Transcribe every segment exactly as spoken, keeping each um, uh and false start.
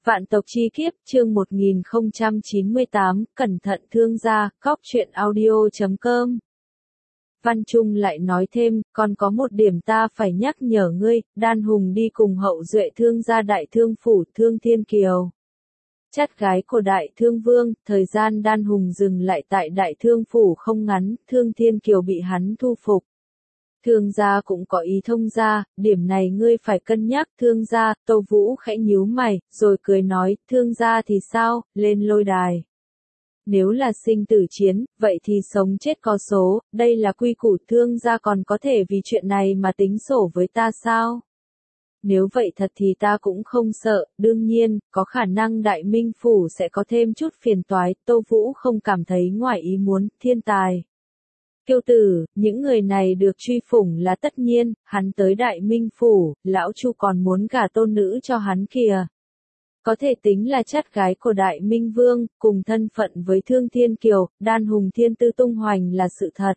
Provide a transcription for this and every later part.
Vạn tộc chi kiếp, chương một nghìn không trăm chín mươi tám, cẩn thận thương gia, cóc truyện audio chấm com. Văn Trung lại nói thêm, còn có một điểm ta phải nhắc nhở ngươi, Đan Hùng đi cùng hậu duệ thương gia đại thương phủ Thương Thiên Kiều. Chắt gái của đại thương vương, thời gian Đan Hùng dừng lại tại đại thương phủ không ngắn, Thương Thiên Kiều bị hắn thu phục. Thương gia cũng có ý thông gia, điểm này ngươi phải cân nhắc. Thương gia, Tô Vũ khẽ nhíu mày, rồi cười nói, thương gia thì sao, lên lôi đài. Nếu là sinh tử chiến, vậy thì sống chết có số, đây là quy củ. Thương gia còn có thể vì chuyện này mà tính sổ với ta sao? Nếu vậy thật thì ta cũng không sợ, đương nhiên, có khả năng Đại Minh Phủ sẽ có thêm chút phiền toái. Tô Vũ không cảm thấy ngoài ý muốn. Thiên tài, kiêu tử, những người này được truy phủng là tất nhiên. Hắn tới Đại Minh Phủ, lão Chu còn muốn gả tôn nữ cho hắn kìa. Có thể tính là chắt gái của Đại Minh Vương, cùng thân phận với Thương Thiên Kiều, Đan Hùng thiên tư tung hoành là sự thật.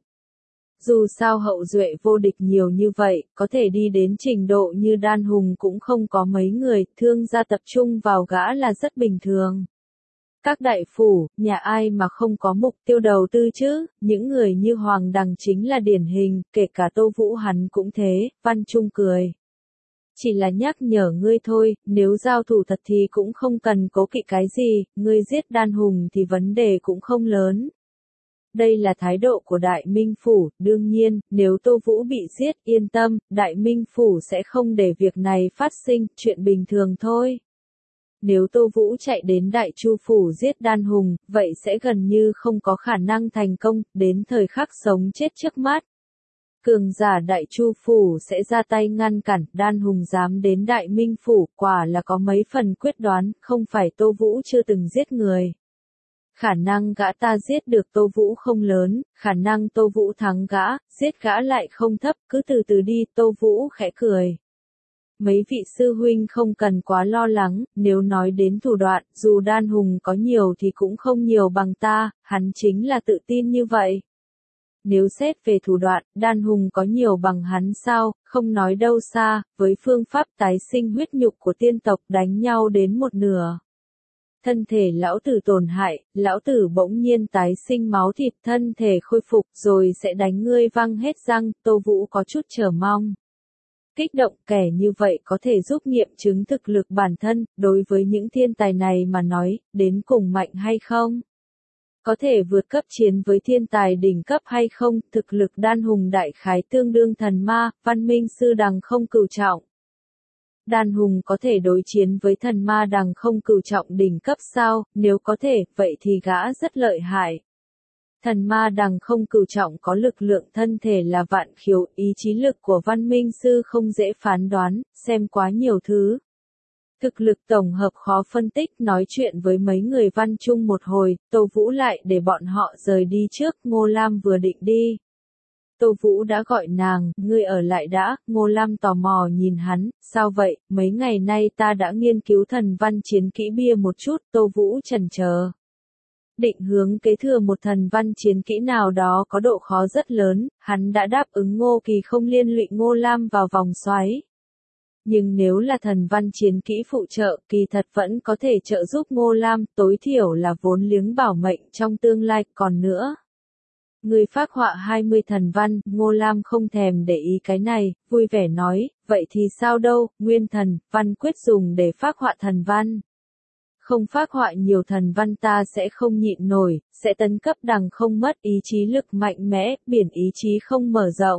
Dù sao hậu duệ vô địch nhiều như vậy, có thể đi đến trình độ như Đan Hùng cũng không có mấy người. Thương gia tập trung vào gã là rất bình thường. Các đại phủ, nhà ai mà không có mục tiêu đầu tư chứ, những người như Hoàng Đằng chính là điển hình, kể cả Tô Vũ hắn cũng thế. Văn Trung cười. Chỉ là nhắc nhở ngươi thôi, nếu giao thủ thật thì cũng không cần cố kỵ cái gì, ngươi giết Đan Hùng thì vấn đề cũng không lớn. Đây là thái độ của Đại Minh Phủ, đương nhiên, nếu Tô Vũ bị giết, yên tâm, Đại Minh Phủ sẽ không để việc này phát sinh, chuyện bình thường thôi. Nếu Tô Vũ chạy đến Đại Chu Phủ giết Đan Hùng, vậy sẽ gần như không có khả năng thành công, đến thời khắc sống chết trước mắt. Cường giả Đại Chu Phủ sẽ ra tay ngăn cản. Đan Hùng dám đến Đại Minh Phủ, quả là có mấy phần quyết đoán, không phải Tô Vũ chưa từng giết người. Khả năng gã ta giết được Tô Vũ không lớn, khả năng Tô Vũ thắng gã, giết gã lại không thấp, cứ từ từ đi. Tô Vũ khẽ cười. Mấy vị sư huynh không cần quá lo lắng, nếu nói đến thủ đoạn, dù Đan Hùng có nhiều thì cũng không nhiều bằng ta, hắn chính là tự tin như vậy. Nếu xét về thủ đoạn, Đan Hùng có nhiều bằng hắn sao, không nói đâu xa, với phương pháp tái sinh huyết nhục của tiên tộc đánh nhau đến một nửa. Thân thể lão tử tổn hại, lão tử bỗng nhiên tái sinh máu thịt, thân thể khôi phục rồi sẽ đánh ngươi văng hết răng. Tô Vũ có chút chờ mong. Kích động, kẻ như vậy có thể giúp nghiệm chứng thực lực bản thân, đối với những thiên tài này mà nói, đến cùng mạnh hay không? Có thể vượt cấp chiến với thiên tài đỉnh cấp hay không? Thực lực Đan Hùng đại khái tương đương thần ma, văn minh sư đằng không cửu trọng. Đan Hùng có thể đối chiến với thần ma đằng không cửu trọng đỉnh cấp sao? Nếu có thể, vậy thì gã rất lợi hại. Thần ma đằng không cửu trọng có lực lượng thân thể là vạn khiếu, ý chí lực của văn minh sư không dễ phán đoán, xem quá nhiều thứ. Thực lực tổng hợp khó phân tích. Nói chuyện với mấy người Văn Trung một hồi, Tô Vũ lại để bọn họ rời đi trước. Ngô Lam vừa định đi. Tô Vũ đã gọi nàng, ngươi ở lại đã. Ngô Lam tò mò nhìn hắn, sao vậy, mấy ngày nay ta đã nghiên cứu thần văn chiến kỹ bia một chút. Tô Vũ chần chờ. Định hướng kế thừa một thần văn chiến kỹ nào đó có độ khó rất lớn, hắn đã đáp ứng Ngô Kỳ không liên lụy Ngô Lam vào vòng xoáy. Nhưng nếu là thần văn chiến kỹ phụ trợ, kỳ thật vẫn có thể trợ giúp Ngô Lam, tối thiểu là vốn liếng bảo mệnh trong tương lai. Còn nữa, người phác họa hai mươi thần văn, Ngô Lam không thèm để ý cái này, vui vẻ nói, vậy thì sao đâu, nguyên thần, văn quyết dùng để phác họa thần văn. Không phác họa nhiều thần văn ta sẽ không nhịn nổi, sẽ tấn cấp đằng không mất ý chí lực mạnh mẽ, biển ý chí không mở rộng.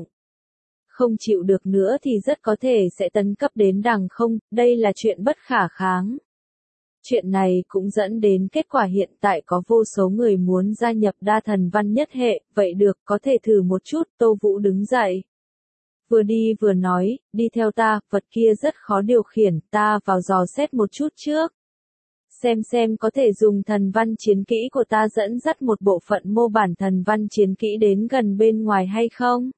Không chịu được nữa thì rất có thể sẽ tấn cấp đến đằng không, đây là chuyện bất khả kháng. Chuyện này cũng dẫn đến kết quả hiện tại có vô số người muốn gia nhập đa thần văn nhất hệ, vậy được, có thể thử một chút. Tô Vũ đứng dậy. Vừa đi vừa nói, đi theo ta, vật kia rất khó điều khiển, ta vào dò xét một chút trước. Xem xem có thể dùng thần văn chiến kỹ của ta dẫn dắt một bộ phận mô bản thần văn chiến kỹ đến gần bên ngoài hay không?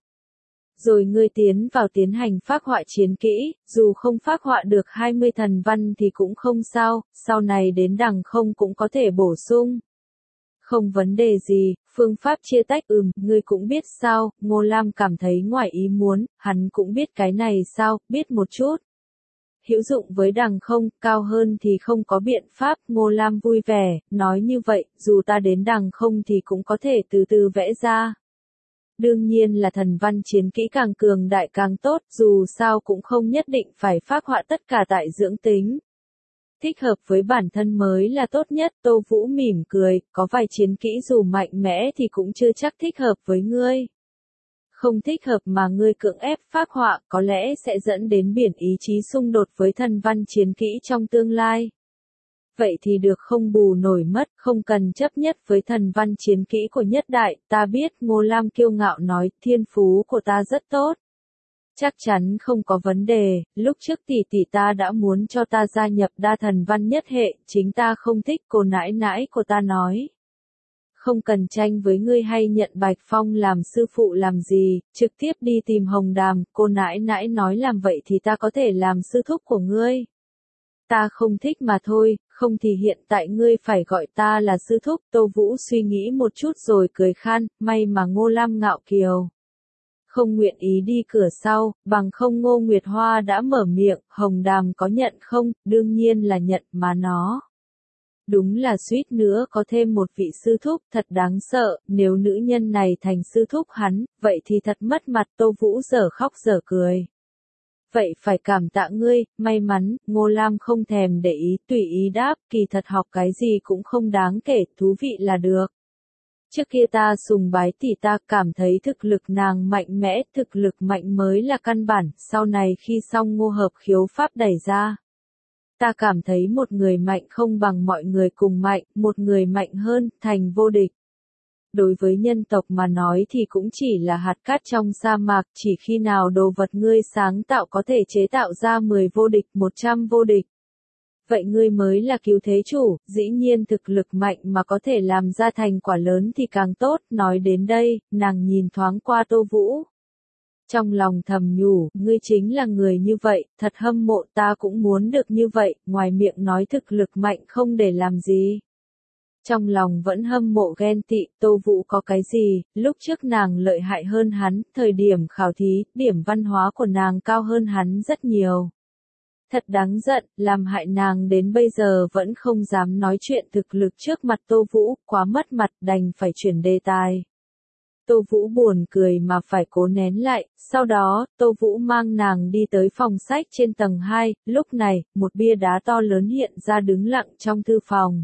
Rồi ngươi tiến vào tiến hành phác họa chiến kỹ, dù không phác họa được hai mươi thần văn thì cũng không sao, sau này đến đằng không cũng có thể bổ sung. Không vấn đề gì, phương pháp chia tách ừm, ngươi cũng biết sao? Ngô Lam cảm thấy ngoài ý muốn, hắn cũng biết cái này sao, biết một chút. hữu dụng với đằng không, cao hơn thì không có biện pháp. Ngô Lam vui vẻ, nói như vậy, dù ta đến đằng không thì cũng có thể từ từ vẽ ra. Đương nhiên là thần văn chiến kỹ càng cường đại càng tốt, dù sao cũng không nhất định phải phác họa tất cả tại dưỡng tính. Thích hợp với bản thân mới là tốt nhất. Tô Vũ mỉm cười, có vài chiến kỹ dù mạnh mẽ thì cũng chưa chắc thích hợp với ngươi. Không thích hợp mà ngươi cưỡng ép phác họa có lẽ sẽ dẫn đến biển ý chí xung đột với thần văn chiến kỹ trong tương lai. Vậy thì được không bù nổi mất, không cần chấp nhất với thần văn chiến kỹ của nhất đại, ta biết. Ngô Lam kiêu ngạo nói, thiên phú của ta rất tốt. Chắc chắn không có vấn đề, lúc trước tỷ tỷ ta đã muốn cho ta gia nhập đa thần văn nhất hệ, chính ta không thích. Cô nãi nãi của ta nói. Không cần tranh với ngươi hay nhận Bạch Phong làm sư phụ làm gì, trực tiếp đi tìm Hồng Đàm. Cô nãi nãi nói làm vậy thì ta có thể làm sư thúc của ngươi. Ta không thích mà thôi, không thì hiện tại ngươi phải gọi ta là sư thúc. Tô Vũ suy nghĩ một chút rồi cười khan, may mà Ngô Lam ngạo kiều. Không nguyện ý đi cửa sau, bằng không Ngô Nguyệt Hoa đã mở miệng. Hồng Đàm có nhận không? Đương nhiên là nhận mà nó. Đúng là suýt nữa có thêm một vị sư thúc, thật đáng sợ. Nếu nữ nhân này thành sư thúc hắn, vậy thì thật mất mặt. Tô Vũ dở khóc dở cười. Vậy phải cảm tạ ngươi, may mắn. Ngô Lam không thèm để ý, tùy ý đáp, kỳ thật học cái gì cũng không đáng kể, thú vị là được. Trước kia ta sùng bái tỷ ta, cảm thấy thực lực nàng mạnh mẽ, thực lực mạnh mới là căn bản. Sau này khi xong ngô hợp khiếu pháp đẩy ra, ta cảm thấy một người mạnh không bằng mọi người cùng mạnh, một người mạnh hơn, thành vô địch. Đối với nhân tộc mà nói thì cũng chỉ là hạt cát trong sa mạc, chỉ khi nào đồ vật ngươi sáng tạo có thể chế tạo ra mười vô địch, một trăm vô địch. Vậy ngươi mới là cứu thế chủ, dĩ nhiên thực lực mạnh mà có thể làm ra thành quả lớn thì càng tốt. Nói đến đây, nàng nhìn thoáng qua Tô Vũ. Trong lòng thầm nhủ, ngươi chính là người như vậy, thật hâm mộ, ta cũng muốn được như vậy. Ngoài miệng nói thực lực mạnh không để làm gì. Trong lòng vẫn hâm mộ ghen tị. Tô Vũ có cái gì, lúc trước nàng lợi hại hơn hắn, thời điểm khảo thí, điểm văn hóa của nàng cao hơn hắn rất nhiều. Thật đáng giận, làm hại nàng đến bây giờ vẫn không dám nói chuyện thực lực trước mặt Tô Vũ, quá mất mặt, đành phải chuyển đề tài. Tô Vũ buồn cười mà phải cố nén lại, sau đó, Tô Vũ mang nàng đi tới phòng sách trên tầng hai, lúc này, một bia đá to lớn hiện ra đứng lặng trong thư phòng.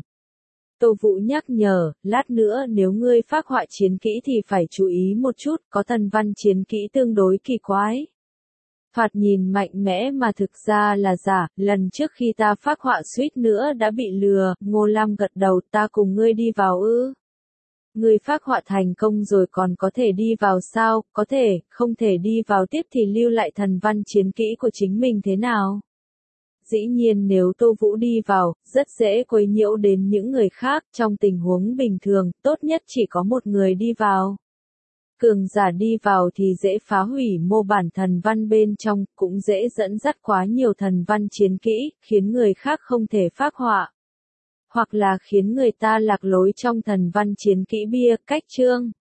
Tô Vũ nhắc nhở, lát nữa nếu ngươi phác họa chiến kỹ thì phải chú ý một chút, có thần văn chiến kỹ tương đối kỳ quái. Thoạt nhìn mạnh mẽ mà thực ra là giả, lần trước khi ta phác họa suýt nữa đã bị lừa. Ngô Lam gật đầu, ta cùng ngươi đi vào ư. Ngươi phác họa thành công rồi còn có thể đi vào sao? Có thể, không thể đi vào tiếp thì lưu lại thần văn chiến kỹ của chính mình thế nào? Dĩ nhiên nếu Tô Vũ đi vào, rất dễ quấy nhiễu đến những người khác. Trong tình huống bình thường, tốt nhất chỉ có một người đi vào. Cường giả đi vào thì dễ phá hủy mô bản thần văn bên trong, cũng dễ dẫn dắt quá nhiều thần văn chiến kỹ, khiến người khác không thể phác họa. Hoặc là khiến người ta lạc lối trong thần văn chiến kỹ bia, cách chương.